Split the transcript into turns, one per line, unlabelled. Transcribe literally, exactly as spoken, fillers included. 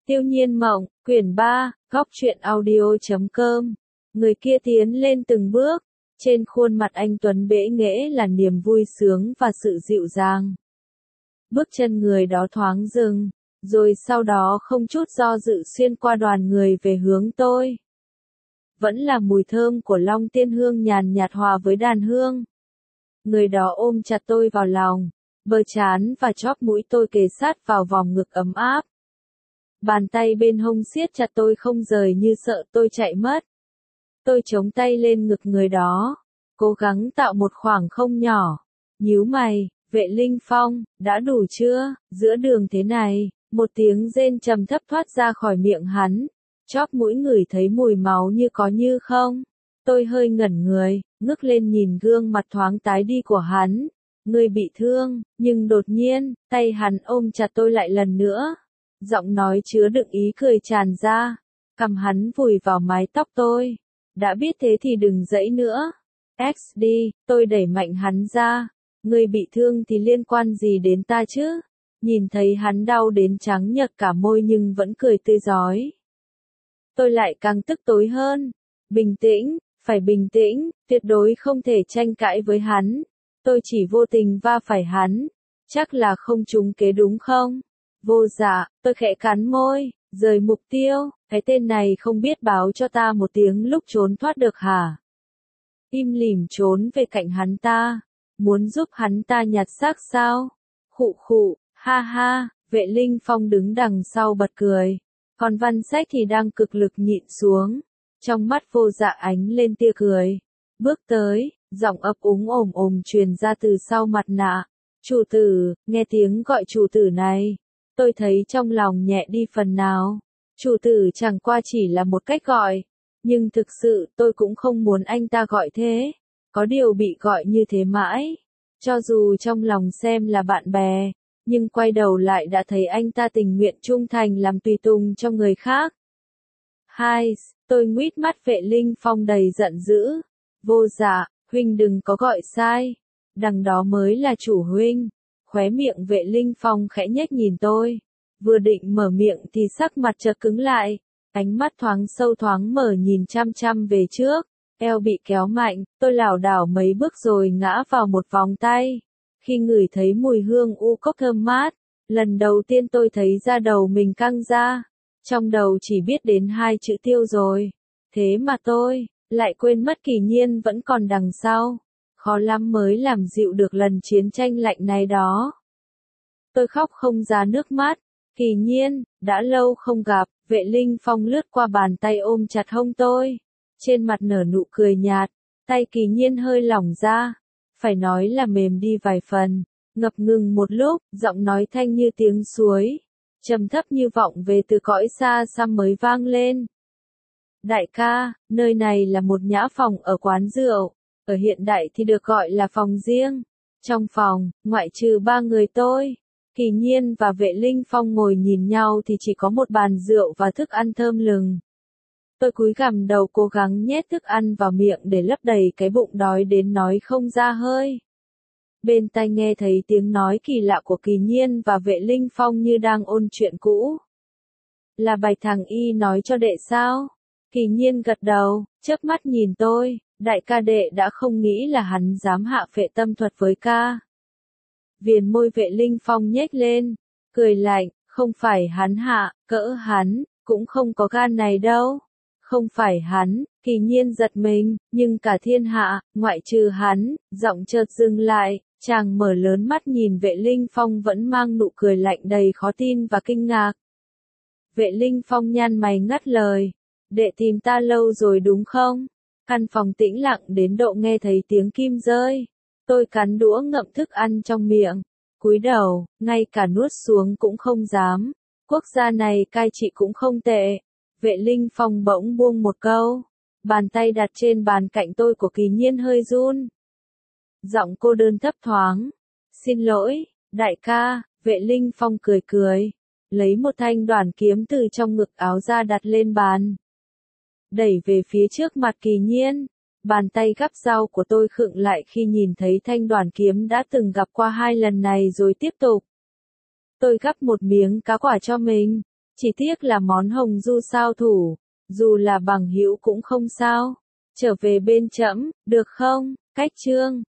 Tiêu Nhiên Mộng, quyển ba, góc truyện audio.com. Người kia tiến lên từng bước, trên khuôn mặt anh tuấn bẽ nghễ là niềm vui sướng và sự dịu dàng. Bước chân người đó thoáng dừng, rồi sau đó không chút do dự xuyên qua đoàn người về hướng tôi. Vẫn là mùi thơm của long tiên hương nhàn nhạt hòa với đàn hương. Người đó ôm chặt tôi vào lòng, bờ trán và chóp mũi tôi kề sát vào vòng ngực ấm áp. Bàn tay bên hông siết chặt tôi không rời như sợ tôi chạy mất. Tôi chống tay lên ngực người đó, cố gắng tạo một khoảng không nhỏ. Nhíu mày, Vệ Linh Phong, đã đủ chưa? Giữa đường thế này, một tiếng rên trầm thấp thoát ra khỏi miệng hắn. Chóp mũi ngửi thấy mùi máu như có như không. Tôi hơi ngẩn người, ngước lên nhìn gương mặt thoáng tái đi của hắn. Người bị thương, nhưng đột nhiên, tay hắn ôm chặt tôi lại lần nữa. Giọng nói chứa đựng ý cười tràn ra. Cầm hắn vùi vào mái tóc tôi. Đã biết thế thì đừng dãy nữa. ích đi, tôi đẩy mạnh hắn ra. Người bị thương thì liên quan gì đến ta chứ? Nhìn thấy hắn đau đến trắng nhợt cả môi nhưng vẫn cười tươi rói. Tôi lại càng tức tối hơn. Bình tĩnh, phải bình tĩnh, tuyệt đối không thể tranh cãi với hắn. Tôi chỉ vô tình va phải hắn. Chắc là không trúng kế đúng không? Vô dạ, tôi khẽ cắn môi, rời mục tiêu, cái tên này không biết báo cho ta một tiếng lúc trốn thoát được hả? Im lìm trốn về cạnh hắn ta, muốn giúp hắn ta nhặt xác sao? Khụ khụ, ha ha, Vệ Linh Phong đứng đằng sau bật cười, còn Văn Sách thì đang cực lực nhịn xuống, trong mắt vô dạ ánh lên tia cười, bước tới, giọng ấp úng ồm ồm truyền ra từ sau mặt nạ, chủ tử, nghe tiếng gọi chủ tử này. Tôi thấy trong lòng nhẹ đi phần nào. Chủ tử chẳng qua chỉ là một cách gọi. Nhưng thực sự tôi cũng không muốn anh ta gọi thế. Có điều bị gọi như thế mãi. Cho dù trong lòng xem là bạn bè. Nhưng quay đầu lại đã thấy anh ta tình nguyện trung thành làm tùy tùng cho người khác. Hai, tôi nguýt mắt Vệ Linh Phong đầy giận dữ. Vô dạ, huynh đừng có gọi sai. Đằng đó mới là chủ huynh. Khóe miệng Vệ Linh Phong khẽ nhếch nhìn tôi. Vừa định mở miệng thì sắc mặt chợt cứng lại. Ánh mắt thoáng sâu thoáng mở nhìn chăm chăm về trước. Eo bị kéo mạnh, tôi lảo đảo mấy bước rồi ngã vào một vòng tay. Khi ngửi thấy mùi hương u cốc thơm mát, lần đầu tiên tôi thấy da đầu mình căng ra. Trong đầu chỉ biết đến hai chữ tiêu rồi. Thế mà tôi, lại quên mất Kỳ Nhiên vẫn còn đằng sau. Khó lắm mới làm dịu được lần chiến tranh lạnh này đó. Tôi khóc không ra nước mắt. Kỳ Nhiên, đã lâu không gặp, Vệ Linh Phong lướt qua bàn tay ôm chặt hông tôi. Trên mặt nở nụ cười nhạt, tay Kỳ Nhiên hơi lỏng ra. Phải nói là mềm đi vài phần, ngập ngừng một lúc, giọng nói thanh như tiếng suối. Trầm thấp như vọng về từ cõi xa xăm mới vang lên. Đại ca, nơi này là một nhã phòng ở quán rượu. Ở hiện đại thì được gọi là phòng riêng. Trong phòng, ngoại trừ ba người tôi, Kỳ Nhiên và Vệ Linh Phong ngồi nhìn nhau thì chỉ có một bàn rượu và thức ăn thơm lừng. Tôi cúi gằm đầu cố gắng nhét thức ăn vào miệng để lấp đầy cái bụng đói đến nói không ra hơi. Bên tai nghe thấy tiếng nói kỳ lạ của Kỳ Nhiên và Vệ Linh Phong như đang ôn chuyện cũ. Là Bạch thằng Y nói cho đệ sao? Kỳ Nhiên gật đầu, chớp mắt nhìn tôi. Đại ca đệ đã không nghĩ là hắn dám hạ phệ tâm thuật với ca. Viền môi Vệ Linh Phong nhếch lên, cười lạnh, không phải hắn hạ, cỡ hắn, cũng không có gan này đâu. Không phải hắn, Kỳ Nhiên giật mình, nhưng cả thiên hạ, ngoại trừ hắn, giọng chợt dừng lại, chàng mở lớn mắt nhìn Vệ Linh Phong vẫn mang nụ cười lạnh đầy khó tin và kinh ngạc. Vệ Linh Phong nhăn mày ngắt lời, đệ tìm ta lâu rồi đúng không? Căn phòng tĩnh lặng đến độ nghe thấy tiếng kim rơi. Tôi cắn đũa ngậm thức ăn trong miệng. Cúi đầu, ngay cả nuốt xuống cũng không dám. Quốc gia này cai trị cũng không tệ. Vệ Linh Phong bỗng buông một câu. Bàn tay đặt trên bàn cạnh tôi của Kỳ Nhiên hơi run. Giọng cô đơn thấp thoáng. Xin lỗi, đại ca, Vệ Linh Phong cười cười. Lấy một thanh đoản kiếm từ trong ngực áo ra đặt lên bàn. Đẩy về phía trước mặt Kỳ Nhiên. Bàn tay gắp rau của tôi khựng lại khi nhìn thấy thanh đoản kiếm đã từng gặp qua hai lần này rồi tiếp tục. Tôi gắp một miếng cá quả cho mình. Chỉ tiếc là món hồng du sao thủ, dù là bằng hữu cũng không sao. Trở về bên trẫm, được không? Cách chương